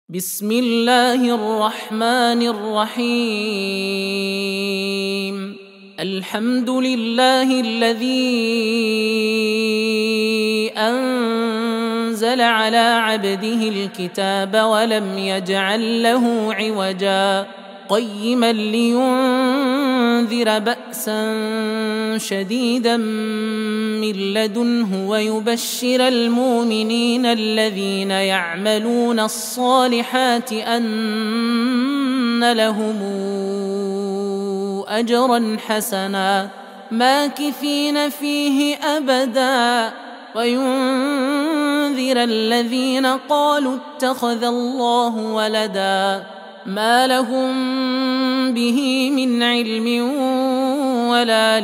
بسم الله الرحمن الرحيم. الحمد لله الذي أنزل على عبده الكتاب ولم يجعل له عوجا قيما لينذر بأسا شديدا من لدنه ويبشر المؤمنين الذين يعملون الصالحات أن لهم أجرا حسنا ماكثين فيه أبدا وينذر الذين قالوا اتخذ الله ولدا ما لهم به من علم ولا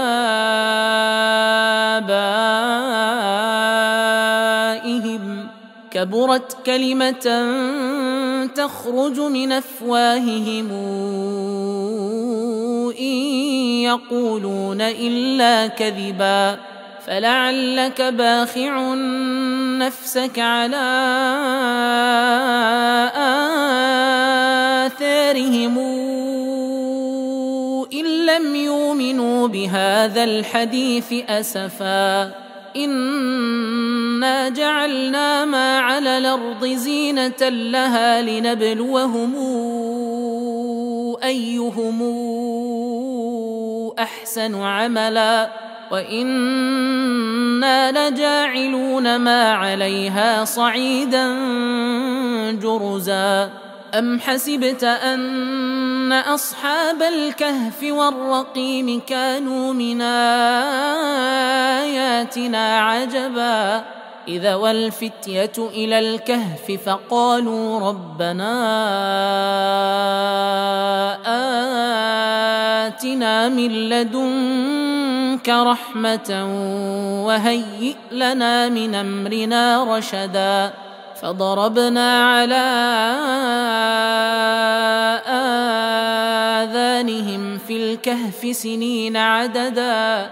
لآبائهم كبرت كلمة تخرج من أفواههم إن يقولون إلا كذبا فلعلك باخع نفسك على آثارهم إن لم يؤمنوا بهذا الحديث أسفا إنا جعلنا ما على الأرض زينة لها لنبلوهم أيهم أحسن عملا وإنا لجاعلون ما عليها صعيدا جرزا أم حسبت أن أصحاب الكهف والرقيم كانوا من آياتنا عجبا إذا والفتية إلى الكهف فقالوا ربنا آتنا من لدنك رحمة وهيئ لنا من أمرنا رشدا فضربنا على آذانهم في الكهف سنين عددا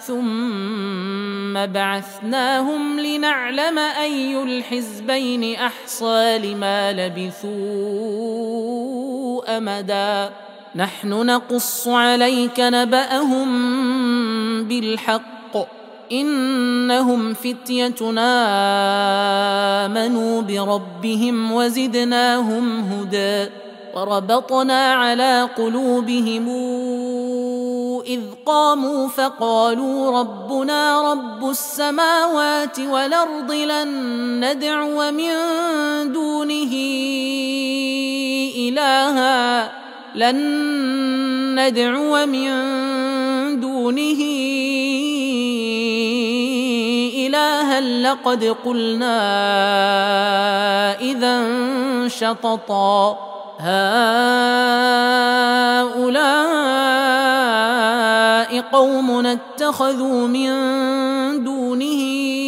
ثم بعثناهم لنعلم أي الحزبين أحصى لما لبثوا أمدا نحن نقص عليك نبأهم بالحق إنهم فتيتنا آمنوا بربهم وزدناهم هدى وربطنا على قلوبهم إذ قاموا فقالوا ربنا رب السماوات والأرض لن ندعو من دونه إلها لقد قلنا إذا شططا هؤلاء قومنا اتخذوا من دونه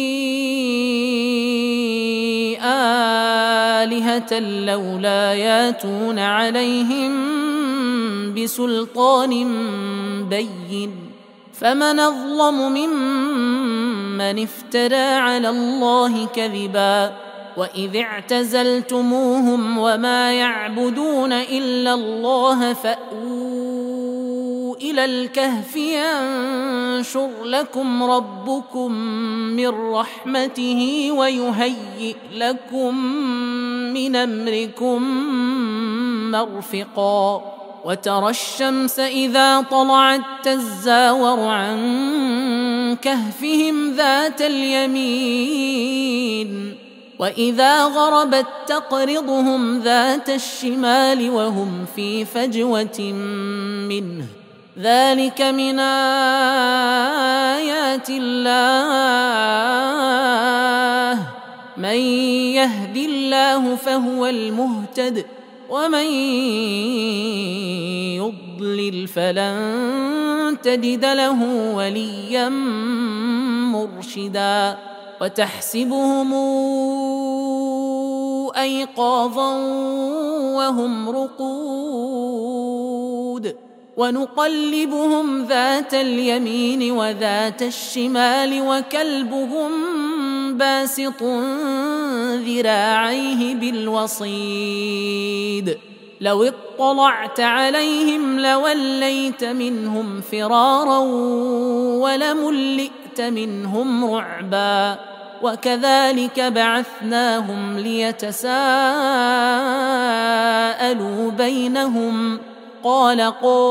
آلهة لولا ياتون عليهم بسلطان بين فمن أظلم ممن افترى على الله كذبا وإذ اعتزلتموهم وما يعبدون إلا الله فأووا إلى الكهف ينشر لكم ربكم من رحمته ويهيئ لكم من أمركم مرفقا وترى الشمس إذا طلعت تزاور عن كهفهم ذات اليمين وإذا غربت تقرضهم ذات الشمال وهم في فجوة منه ذلك من آيات الله من يهد الله فهو المهتد ومن يضلل فلن تجد له وليا مرشدا وتحسبهم أيقاظا وهم رقود ونقلبهم ذات اليمين وذات الشمال وكلبهم باسط ذراعيه بالوصيد لو اطلعت عليهم لوليت منهم فرارا ولملئت منهم رعبا وكذلك بعثناهم ليتساءلوا بينهم قال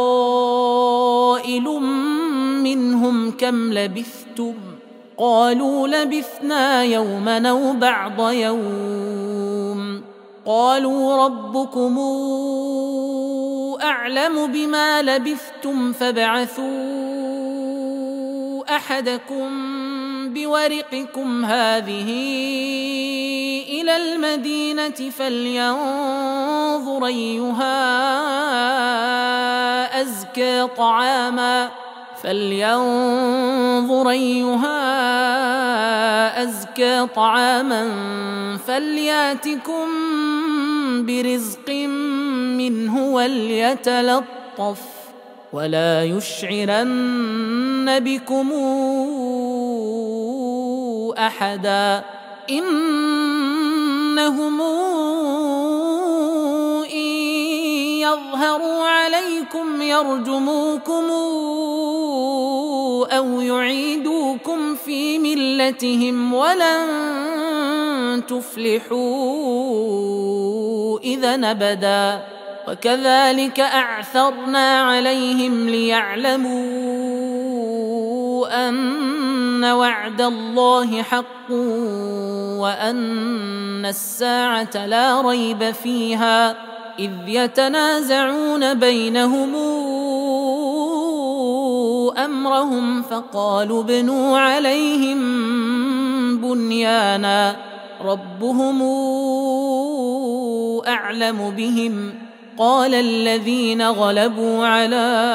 قائل منهم كم لبثتم قالوا لبثنا يوما أو بعض يوم قالوا ربكم أعلم بما لبثتم فابعثوا أحدكم بورقكم هذه إلى المدينة فلينظر أيها أزكى طعاما فلياتكم برزق منه وليتلطف ولا يشعرن بكم أحدا إنهم إن يظهروا عليكم يرجموكم أو يعيدوكم في ملتهم ولن تفلحوا إذا أبدا وكذلك أعثرنا عليهم ليعلموا أن وعد الله حق وأن الساعة لا ريب فيها إذ يتنازعون بينهم أمرهم فقالوا ابنوا عليهم بنيانا ربهم أعلم بهم قال الذين غلبوا على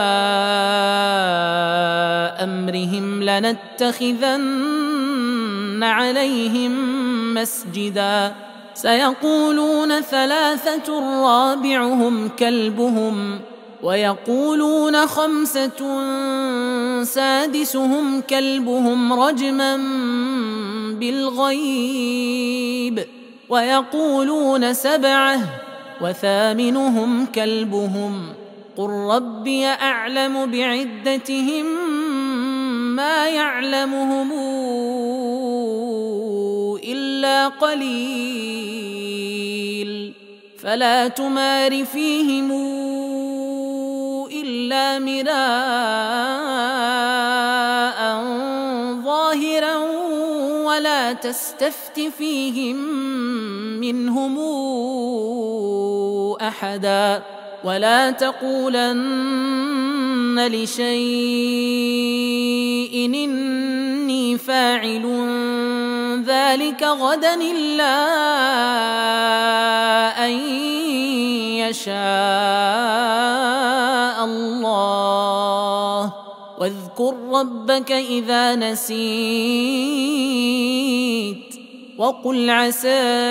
أمرهم لنتخذن عليهم مسجدا سيقولون ثلاثة رابعهم كلبهم ويقولون خمسة سادسهم كلبهم رجما بالغيب ويقولون سبعة وثامنهم كلبهم قل ربي أعلم بعدتهم ما يعلمهم إلا قليل فلا تمار فيهم إلا مراء ظاهرا ولا تستفت فيهم منهم أحدا ولا تقولن لشيء إني فاعل ذلك غدا إلا أن يشاء الله واذكر ربك إذا نسيت وقل عسى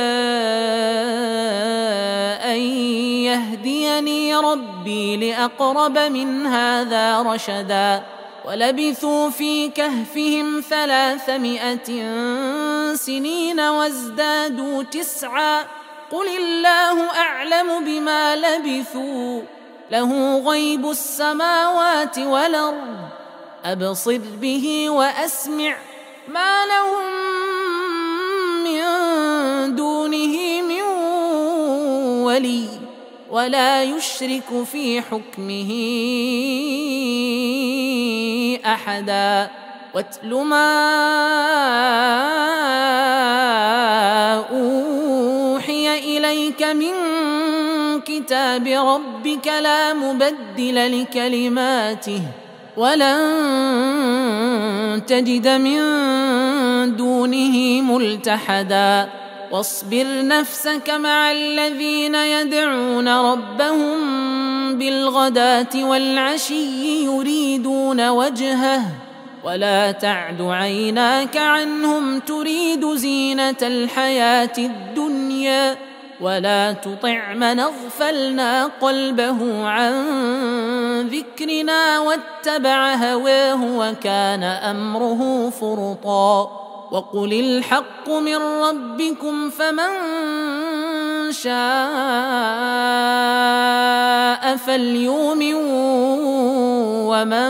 أن يهديني ربي لأقرب من هذا رشدا ولبثوا في كهفهم 300 سنين وازدادوا 9 قل الله أعلم بما لبثوا له غيب السماوات والأرض أبصر به وأسمع ما لهم من دونه من ولي ولا يشرك في حكمه أحدا واتل ما أوحي إليك من كتاب ربك لا مبدل لكلماته ولن تجد من دونه ملتحدا واصبر نفسك مع الذين يدعون ربهم بالغداة والعشي يريدون وجهه ولا تعد عيناك عنهم تريد زينة الحياة الدنيا ولا تطع من اغفلنا قلبه عن ذكرنا واتبع هواه وكان أمره فرطا وقل الحق من ربكم فمن شاء فليؤمن ومن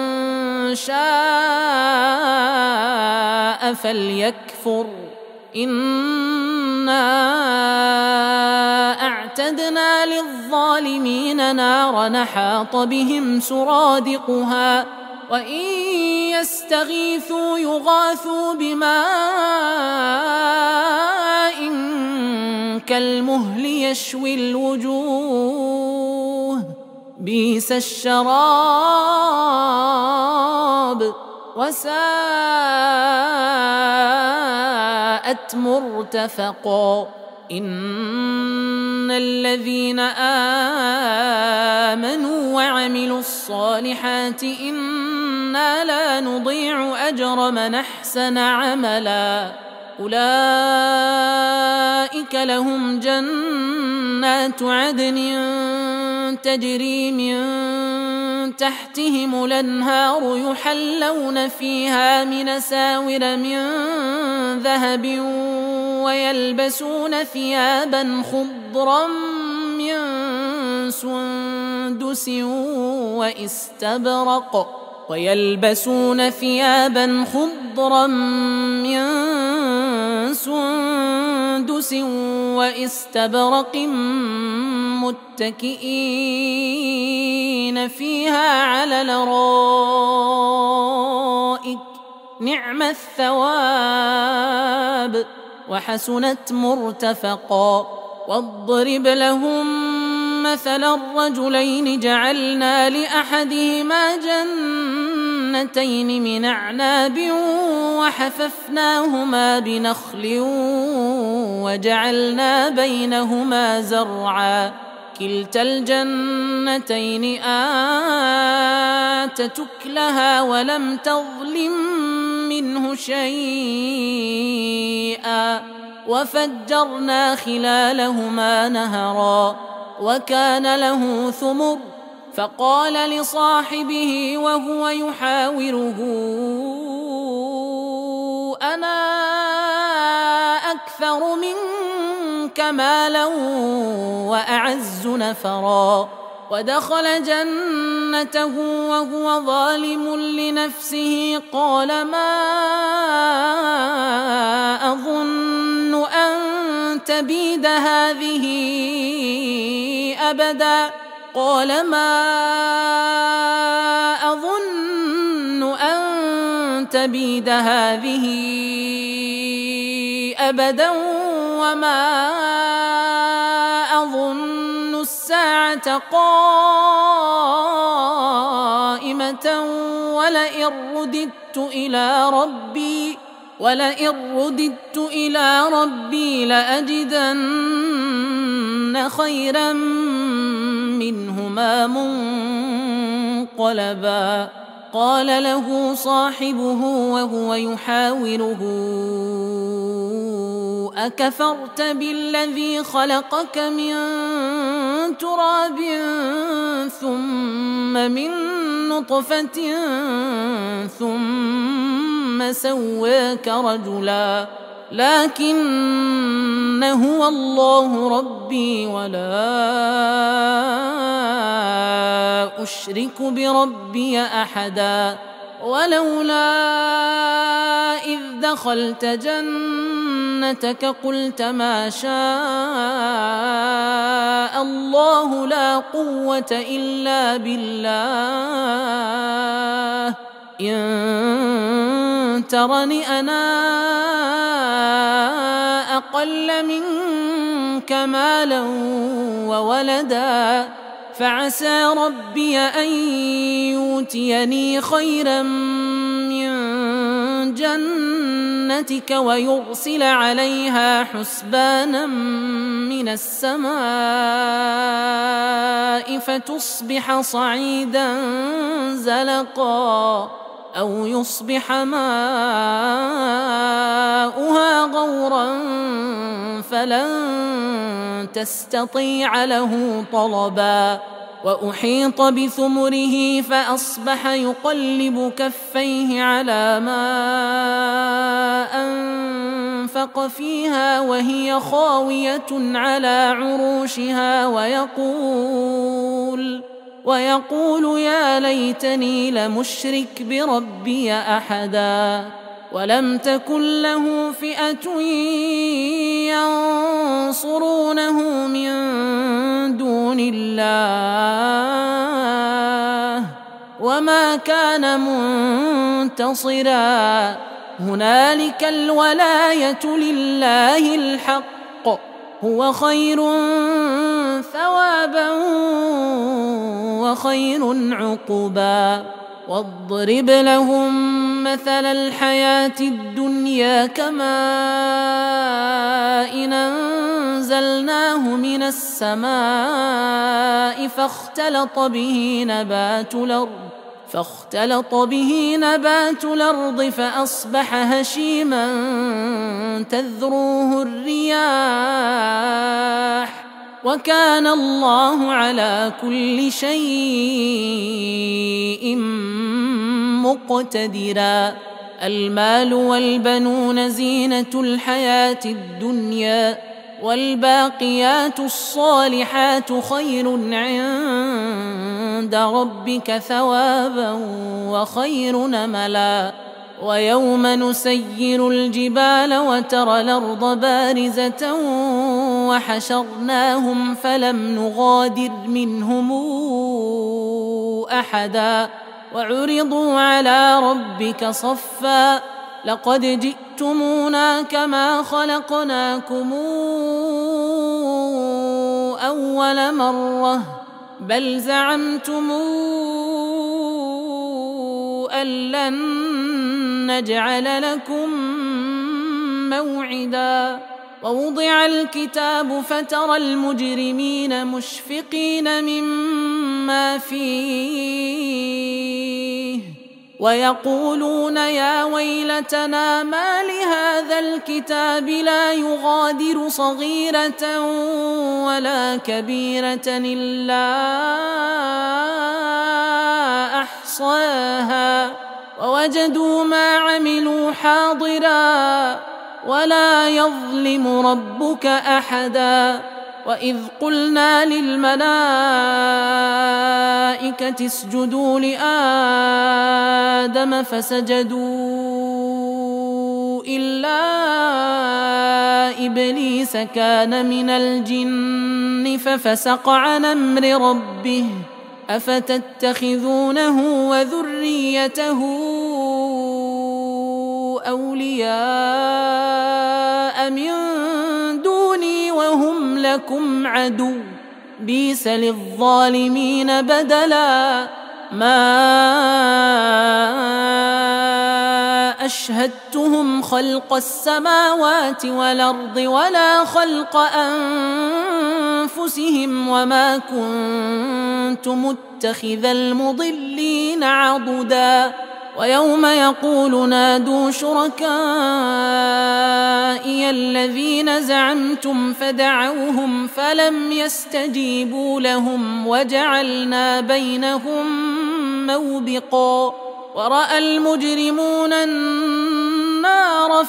شاء فليكفر إنا أعتدنا للظالمين نارا أحاط بهم سرادقها وإن يستغيثوا يغاثوا بماء كالمهل يشوي الوجوه بئس الشراب وساءت مرتفقا إن الذين آمنوا وعملوا الصالحات إنا لا نضيع أجر من أحسن عملا أولئك لهم جنات عدن تجري من تحتهم الأنهار يحلون فيها من أساور من ذهب ويلبسون ثيابا خضرا من سندس واستبرق متكئين فيها على الأرائك نعم الثواب وحسنت مرتفقا واضرب لهم مثلا الرجلين جعلنا لأحدهما جنتين من أعناب وحففناهما بنخل وجعلنا بينهما زرعا كلتا الجنتين آتت أكلها ولم تظلم منه شيئا وفجرنا خلالهما نهرا وكان له ثمر فقال لصاحبه وهو يحاوره أنا أكثر منك مالا وأعز نفرا ودخل جنته وهو ظالم لنفسه قال ما أظن أن تبيد هذه أبدا وما أظن الساعة قائمة ولئن رددت إلى ربي لأجدن خيرا منهما منقلبا قال له صاحبه وهو يحاوره أكفرت بالذي خلقك من تراب ثم من نطفة ثم سواك رجلا لكن هو الله ربي ولا أشرك بربي أحدا ولولا إذ دخلت جنتك قلت ما شاء الله لا قوة إلا بالله إن ترني أنا أقل منك مالا وولدا فعسى ربي أن يؤتيني خيرا من جنتك ويرسل عليها حسبانا من السماء فتصبح صعيدا زلقا أو يصبح ماؤها غورا فلن تستطيع له طلبا وأحيط بثمره فأصبح يقلب كفيه على ما فانفق فيها وهي خاوية على عروشها ويقول يا ليتني لمشرك بربي أحدا ولم تكن له فئة ينصرونه من دون الله وما كان منتصرا هنالك الولاية لله الحق هو خير ثوابا وخير عقبا واضرب لهم مثل الحياة الدنيا كماء إن أنزلناه من السماء فاختلط به نبات الأرض فأصبح هشيما تذروه الرياح وكان الله على كل شيء مقتدرا المال والبنون زينة الحياة الدنيا والباقيات الصالحات خير عند ربك ثوابا وخير نملا ويوم نسير الجبال وترى الأرض بارزة وحشرناهم فلم نغادر منهم أحدا وعرضوا على ربك صفا لقد جئتمونا كما خلقناكم أول مرة بل زعمتم أن لن نجعل لكم موعدا ووضع الكتاب فترى المجرمين مشفقين مما فيه ويقولون يا ويلتنا ما لهذا الكتاب لا يغادر صغيرة ولا كبيرة إلا أحصاها ووجدوا ما عملوا حاضرا ولا يظلم ربك أحدا وإذ قلنا للملائكة اسجدوا لآدم فسجدوا إلا إبليس كان من الجن ففسق عن أمر ربه أفتتخذونه وذريته أولياء من دوني وهم لكم عدو بئس للظالمين بدلا ما أشهدتهم خلق السماوات والأرض ولا خلق أنفسهم وما كنت متخذ المضلين عضدا ويوم يقول نادوا شركائي الذين زعمتم فدعوهم فلم يستجيبوا لهم وجعلنا بينهم موبقا ورأى المجرمون النار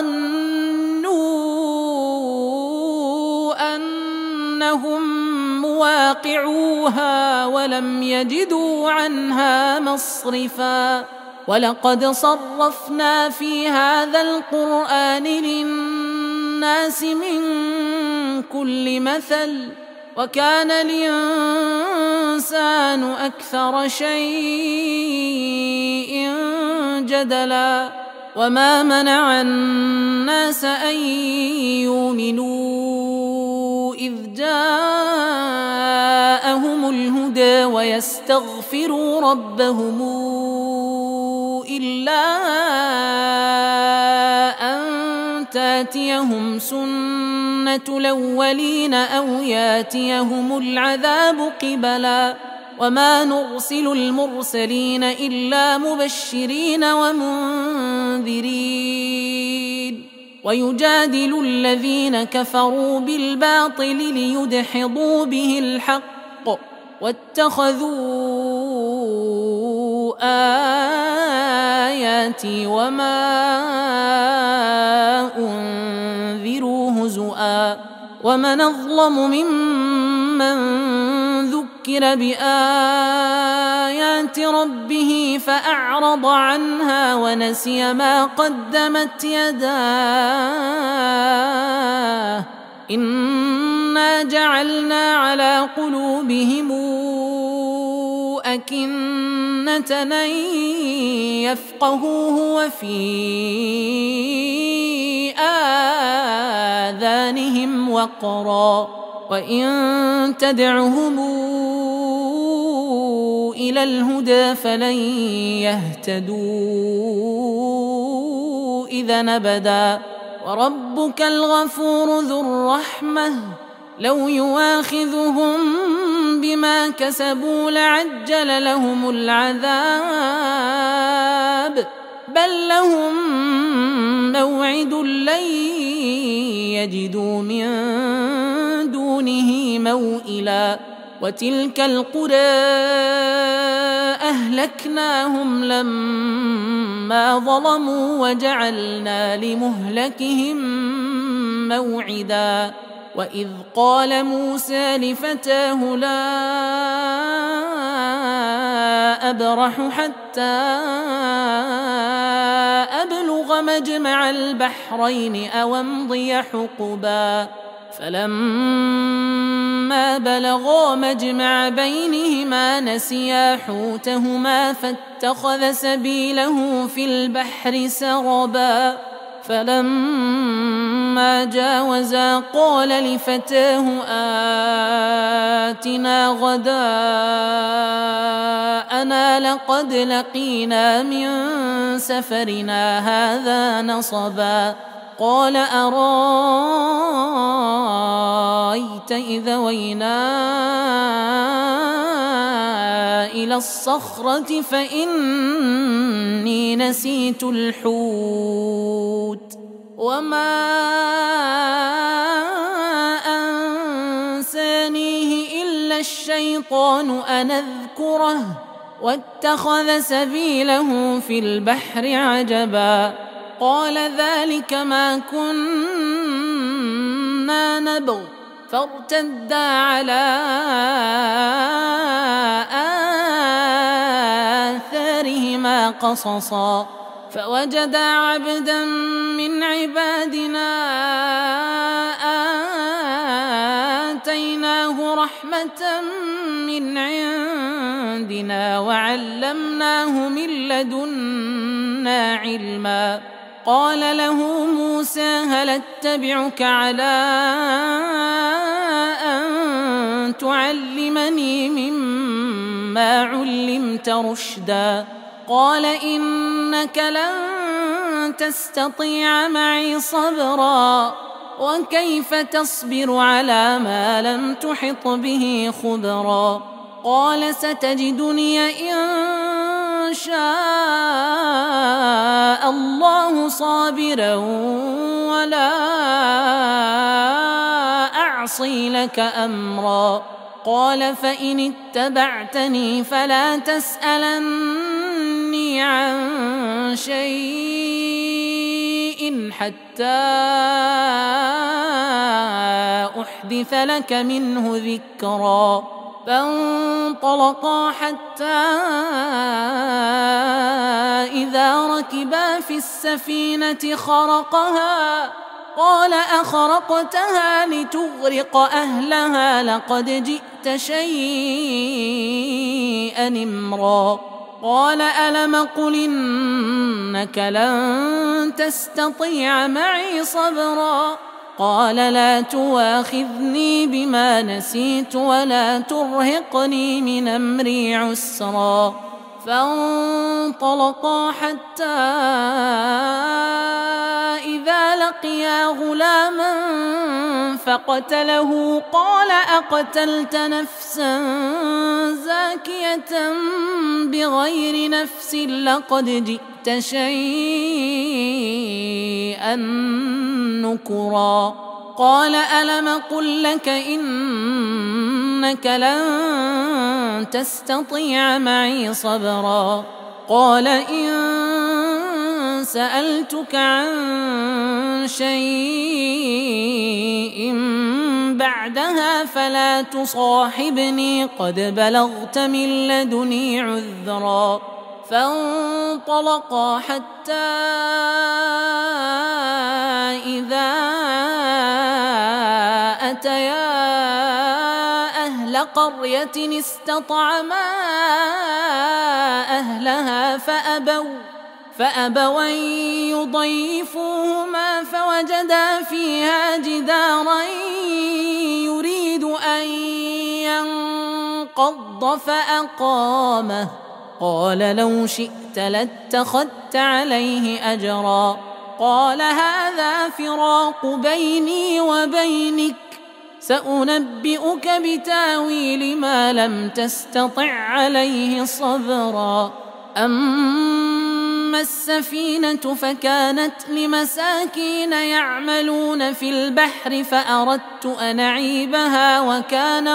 فظنوا أنهم مواقعوها ولم يجدوا عنها مصرفا ولقد صرفنا في هذا القرآن للناس من كل مثل وكان الإنسان أكثر شيء جدلا وما منع الناس أن يؤمنوا إذ جاءهم الهدى ويستغفروا ربهم إلا أن تاتيهم سنة الأولين أو ياتيهم العذاب قبلا وما نرسل المرسلين إلا مبشرين ومنذرين ويجادل الذين كفروا بالباطل ليدحضوا به الحق واتخذوا آياتي وما أنزل ومن أظلم ممن ذكر بآيات ربه فأعرض عنها ونسي ما قدمت يداه إنا جعلنا على قلوبهم أكنة أن يفقهوه وفي آذانهم وقرا وإن تدعهم إلى الهدى فلن يهتدوا إذا أبدا وربك الغفور ذو الرحمة لو يواخذهم بما كسبوا لعجل لهم العذاب بل لهم موعد لن يجدوا من دونه موئلا وتلك القرى أهلكناهم لما ظلموا وجعلنا لمهلكهم موعدا وإذ قال موسى لفتاه لا أبرح حتى أبلغ مجمع البحرين أو أمضي حقبا فلما بلغا مجمع بينهما نسيا حوتهما فاتخذ سبيله في البحر سربا فلما جاوزا قال لفتاه آتنا غداءنا لقد لقينا من سفرنا هذا نصبا قال أرايت إذا وينا إلى الصخرة فإني نسيت الحوت وما أنسانيه إلا الشيطان أن أذكره واتخذ سبيله في البحر عجبا قال ذلك ما كنا نبغ فارتدا على آثارهما قصصا فوجدا عبدا من عبادنا آتيناه رحمة من عندنا وعلمناه من لدنا علما قال له موسى هل اتبعك على أن تعلمني مما علمت رشدا قال إنك لن تستطيع معي صبرا وكيف تصبر على ما لم تحط به خبرا قال ستجدني إن شاء الله صابرا ولا أعصي لك أمرا قال فإن اتبعتني فلا تسألني عن شيء حتى أحدث لك منه ذكرا فانطلقا حتى إذا ركبا في السفينة خرقها قال أخرقتها لتغرق أهلها لقد جئت شيئا إمرا قال ألم قل إنك لن تستطيع معي صبرا قال لا تواخذني بما نسيت ولا ترهقني من أمري عسرا فانطلقا حتى إذا لقيا غلاما فقتله قال أقتلت نفسا زاكية بغير نفس لقد جئت شيئا نكرا قال ألم قل لك إنك لن تستطيع معي صبرا قال إن سألتك عن شيء بعدها فلا تصاحبني قد بلغت من لدني عذرا. فانطلقا حتى إذا أتيا أهل قرية استطعما أهلها فأبوا أن يضيفوهما فوجدا فيها جدارا يريد أن ينقض فأقامه. قال لو شئت لاتخذت عليه أجرا. قال هذا فراق بيني وبينك سأنبئك بتاويل ما لم تستطع عليه صبرا. أما السفينة فكانت لمساكين يعملون في البحر فأردت أن أعيبها وكان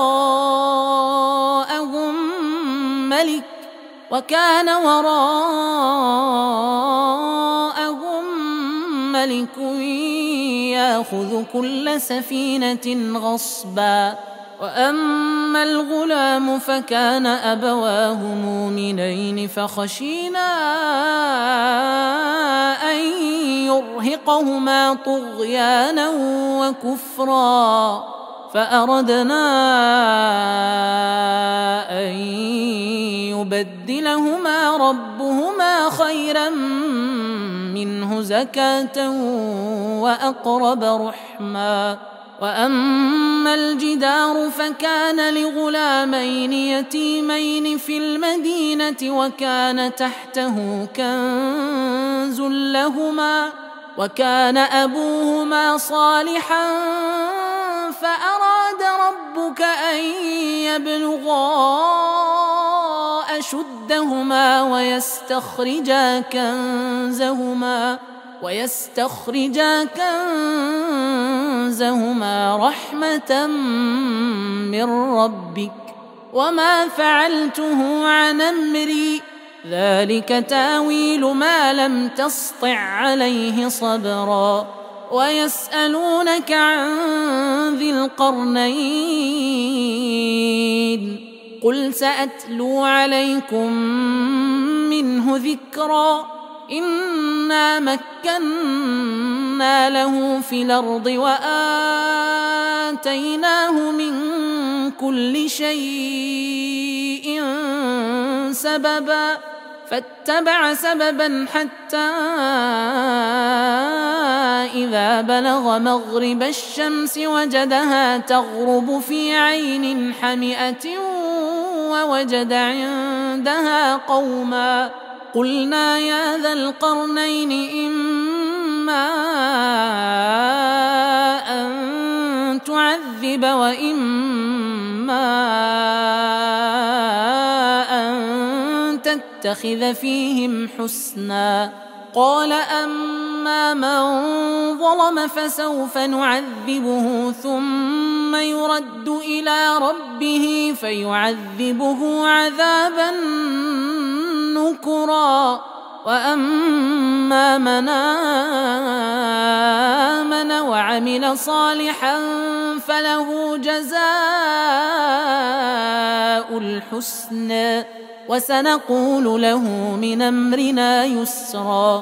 وراءهم ملك يأخذ كل سفينة غصبا. وأما الغلام فكان أبواه مؤمنين فخشينا أن يرهقهما طغيانا وكفرا فأردنا أن يبدلهما ربهما خيرا منه زكاة وأقرب رحما. وأما الجدار فكان لغلامين يتيمين في المدينة وكان تحته كنز لهما وكان أبوهما صالحا فأراد ربك أن يبلغا أشدهما ويستخرجا كنزهما رحمة من ربك وما فعلته عن أمري ذلك تاويل ما لم تسطع عليه صبرا. ويسألونك عن ذي القرنين قل سأتلو عليكم منه ذكرا. إنا مكنا له في الأرض وآتيناه من كل شيء سببا فاتبع سببا حتى إذا بلغ مغرب الشمس وجدها تغرب في عين حمئة ووجد عندها قوما قلنا يا ذا القرنين إما أن تعذب وإما أن تتخذ فيهم حسنا. قال أما من ظلم فسوف نعذبه ثم يرد إلى ربه فيعذبه عذابا نكرا. وأما من آمن وعمل صالحا فله جزاء الحسنى وسنقول له من أمرنا يسرا.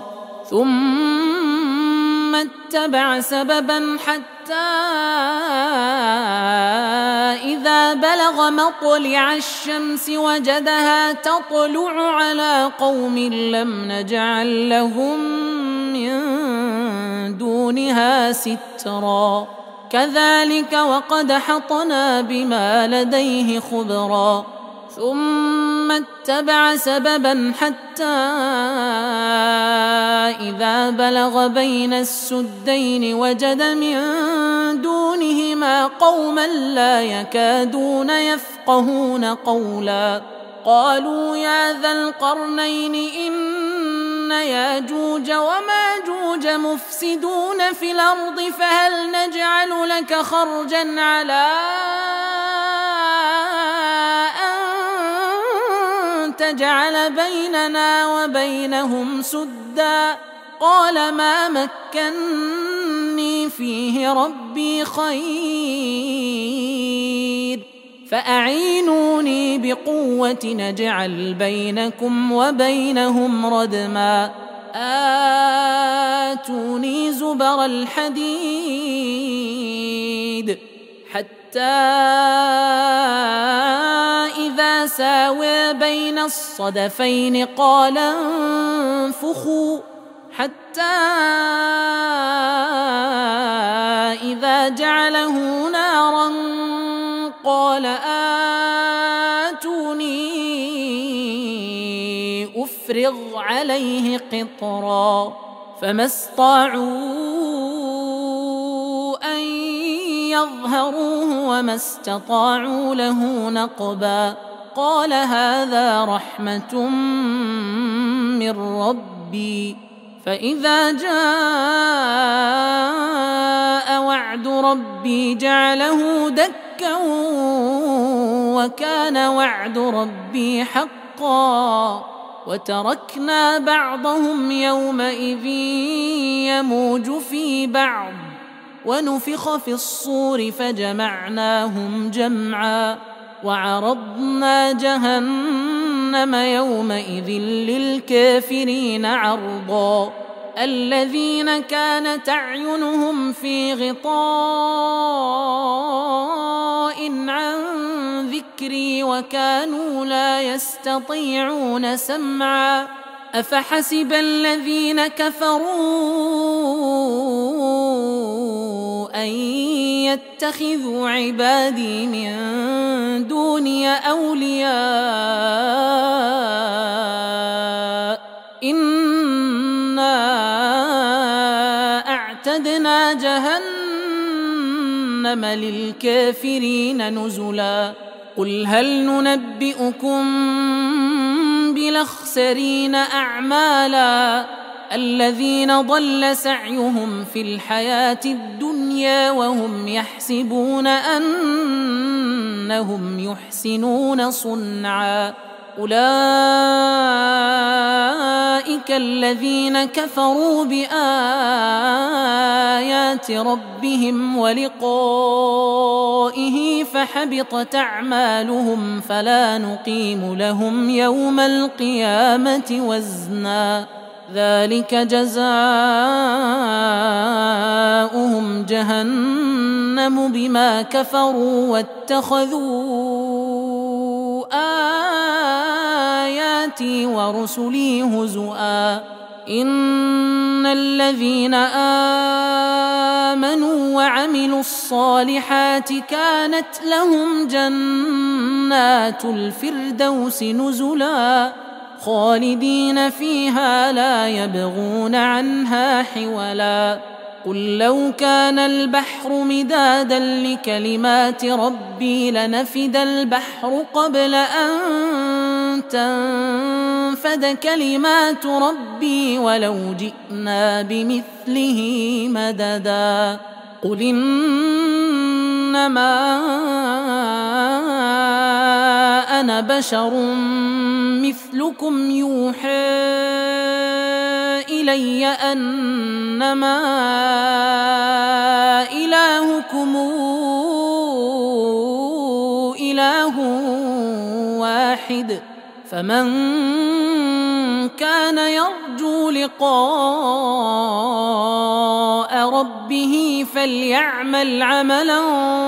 ثم اتبع سببا حتى إذا بلغ مطلع الشمس وجدها تطلع على قوم لم نجعل لهم من دونها سترا. كذلك وقد حطنا بما لديه خبرا. ثم اتبع سببا حتى إذا بلغ بين السدين وجد من دونهما قوما لا يكادون يفقهون قولا. قالوا يا ذا القرنين إن ياجوج وماجوج مفسدون في الأرض فهل نجعل لك خرجا على تجعل بيننا وبينهم سدا. قال ما مكني فيه ربي ربي خير فأعينوني بقوة نجعل بينكم وبينهم ردما آتوني زبر الحديد حتى إذا ساوى بين الصدفين قال انفخوا حتى إذا جعله نارا قال آتوني أفرغ عليه قطرا فما استطاعوا أن يظهروه وما استطاعوا له نقبا قال هذا رحمة من ربي فإذا جاء وعد ربي جعله دكا وكان وعد ربي حقا وتركنا بعضهم يومئذ يموج في بعض ونفخ في الصور فجمعناهم جمعا وعرضنا جهنم يومئذ للكافرين عرضا الذين كانت أعينهم في غطاء عن ذكري وكانوا لا يستطيعون سمعا أفحسب الذين كفروا أن يتخذوا عبادي من دوني أولياء إنا أعتدنا جهنم للكافرين نزلا قل هل ننبئكم بالأخسرين أعمالا الذين ضل سعيهم في الحياة الدنيا وهم يحسبون أنهم يحسنون صنعا أولئك الذين كفروا بآيات ربهم ولقائه فحبطت أعمالهم فلا نقيم لهم يوم القيامة وزنا ذلك جزاؤهم جهنم بما كفروا واتخذوا آياتي ورسلي هزؤا إن الذين آمنوا وعملوا الصالحات كانت لهم جنات الفردوس نزلا خالدين فيها لا يبغون عنها حولا قل لو كان البحر مدادا لكلمات ربي لنفد البحر قبل أن تنفد كلمات ربي ولو جئنا بمثله مددا قل إنما أنا بشر مثلكم يوحى إلي أنما إلهكم إله واحد فمن كان يرجو لقاء ربه فليعمل عملا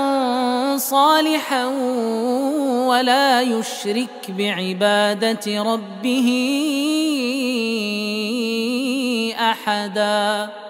صالحا ولا يشرك بعبادة ربه أحدا.